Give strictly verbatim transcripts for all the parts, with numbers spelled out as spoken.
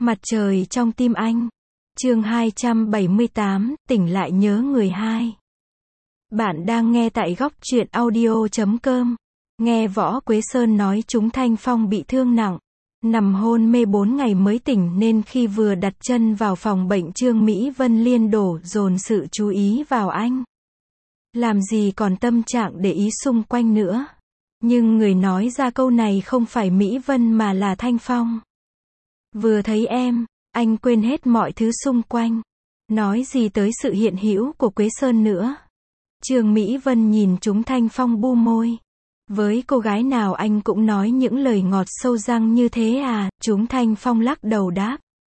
Mặt trời trong tim anh. Chương hai trăm bảy mươi tám, tỉnh lại nhớ người hai. Bạn đang nghe tại góc truyện audio chấm com. Nghe Võ Quế Sơn nói chúng Thanh Phong bị thương nặng, nằm hôn mê bốn ngày mới tỉnh nên khi vừa đặt chân vào phòng bệnh Trương Mỹ Vân liên đổ dồn sự chú ý vào anh. Làm gì còn tâm trạng để ý xung quanh nữa. Nhưng người nói ra câu này không phải Mỹ Vân mà là Thanh Phong. Vừa thấy em, anh quên hết mọi thứ xung quanh. Nói gì tới sự hiện hữu của Quế Sơn nữa. Trương Mỹ Vân nhìn chúng Thanh Phong bu môi. Với cô gái nào anh cũng nói những lời ngọt sâu răng như thế à, chúng Thanh Phong lắc đầu đáp.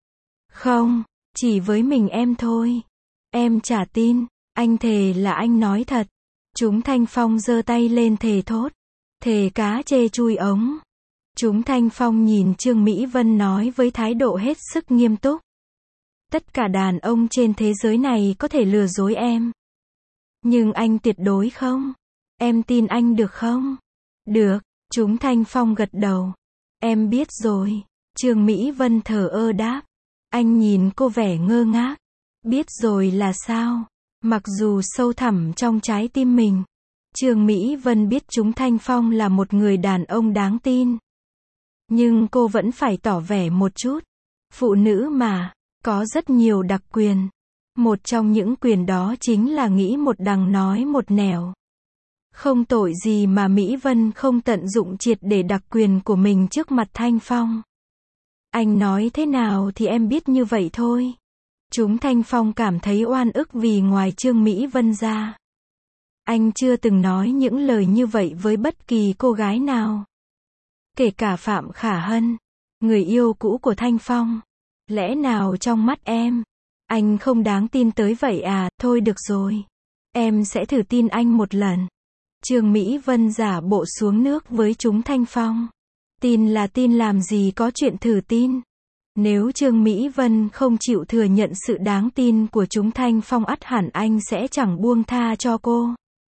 Không, chỉ với mình em thôi. Em chả tin, anh thề là anh nói thật. Chúng Thanh Phong giơ tay lên thề thốt. Thề cá chê chui ống. Chúng Thanh Phong nhìn Trương Mỹ Vân nói với thái độ hết sức nghiêm túc. Tất cả đàn ông trên thế giới này có thể lừa dối em. Nhưng anh tuyệt đối không. Em tin anh được không? Được, chúng Thanh Phong gật đầu. Em biết rồi. Trương Mỹ Vân thờ ơ đáp. Anh nhìn cô vẻ ngơ ngác. Biết rồi là sao? Mặc dù sâu thẳm trong trái tim mình, Trương Mỹ Vân biết chúng Thanh Phong là một người đàn ông đáng tin. Nhưng cô vẫn phải tỏ vẻ một chút. Phụ nữ mà, có rất nhiều đặc quyền. Một trong những quyền đó chính là nghĩ một đằng nói một nẻo. Không tội gì mà Mỹ Vân không tận dụng triệt để đặc quyền của mình trước mặt Thanh Phong. Anh nói thế nào thì em biết như vậy thôi. Chúng Thanh Phong cảm thấy oan ức vì ngoài Trương Mỹ Vân ra, anh chưa từng nói những lời như vậy với bất kỳ cô gái nào. Kể cả Phạm Khả Hân, người yêu cũ của Thanh Phong. Lẽ nào trong mắt em, anh không đáng tin tới vậy à? Thôi được rồi. Em sẽ thử tin anh một lần. Trương Mỹ Vân giả bộ xuống nước với chúng Thanh Phong. Tin là tin, làm gì có chuyện thử tin. Nếu Trương Mỹ Vân không chịu thừa nhận sự đáng tin của chúng Thanh Phong ắt hẳn anh sẽ chẳng buông tha cho cô.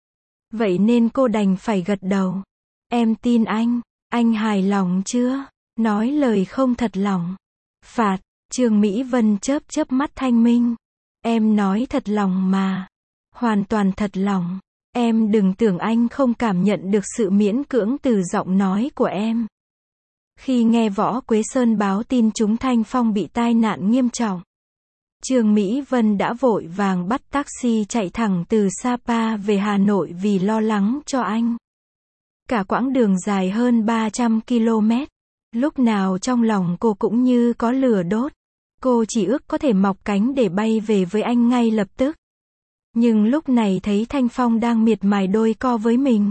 Vậy nên cô đành phải gật đầu. Em tin anh. Anh hài lòng chưa? Nói lời không thật lòng. Phạt. Trương Mỹ Vân chớp chớp mắt thanh minh. Em nói thật lòng mà. Hoàn toàn thật lòng. Em đừng tưởng anh không cảm nhận được sự miễn cưỡng từ giọng nói của em. Khi nghe Võ Quế Sơn báo tin chúng Thanh Phong bị tai nạn nghiêm trọng, Trương Mỹ Vân đã vội vàng bắt taxi chạy thẳng từ Sapa về Hà Nội vì lo lắng cho anh. Cả quãng đường dài hơn ba trăm ki lô mét, lúc nào trong lòng cô cũng như có lửa đốt. Cô chỉ ước có thể mọc cánh để bay về với anh ngay lập tức. Nhưng lúc này thấy Thanh Phong đang miệt mài đôi co với mình,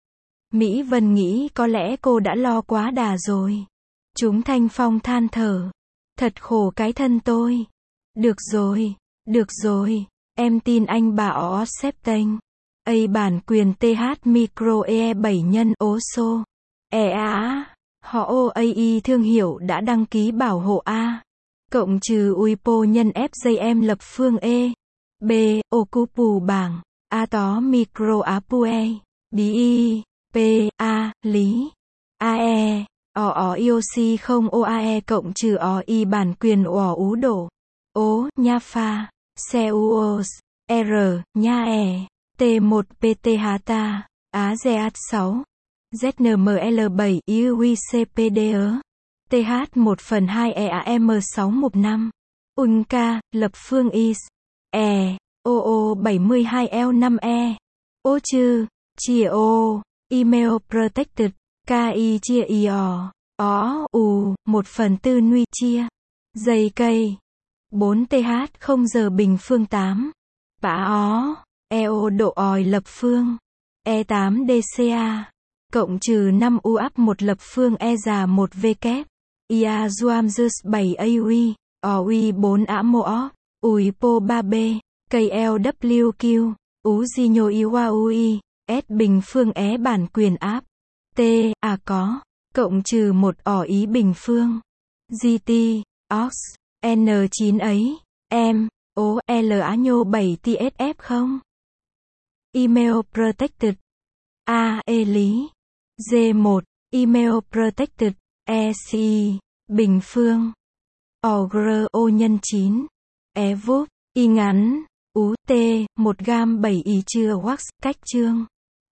Mỹ Vân nghĩ có lẽ cô đã lo quá đà rồi. Chúng Thanh Phong than thở. Thật khổ cái thân tôi. Được rồi, được rồi, em tin anh bà ó xếp tênh. A bản quyền tê hát micro e bảy nhân ố xô. E a họ o a i thương hiệu đã đăng ký bảo hộ A. Cộng trừ uipo nhân ép giê em lập phương E. B. Okupu bảng. A tó micro apue. Bi. P. A. Lý. A E. O O I O C không O A E cộng trừ O I bản quyền O ú đổ. O. Nha pha. C U O S. R. Nha E. T một P T H ta. Á dê a sáu. Z N M L bảy U I C P D E. T H một phần hai E A M sáu một năm. Unca, lập phương is. E. O O bảy mươi hai L năm E. O chư. Chia O. Email protected. K I chia I O. O U. một phần tư nuy chia. Dây cây. bốn T H không giờ bình phương tám. Bã ó. E O độ òi lập phương. E tám D C A. Cộng trừ năm U áp một lập phương E già một V kép. I A Duam Zeus bảy A U I. O U I bốn A Mo O. Ui Po ba B. K L W Q. Ú Di Nhô I Wa U I. S bình phương é bản quyền áp. T. A có. Cộng trừ một ỏ ý bình phương. G T. Ox. N chín ấy. Em. O. L á nhô bảy T S F không. Email protected. A. E Lý. G một. Email protected. E C I. Bình phương. ogr o nhân chín. E vúp. Y ngắn. Ú. T. một gam bảy y chưa wax. Cách chương.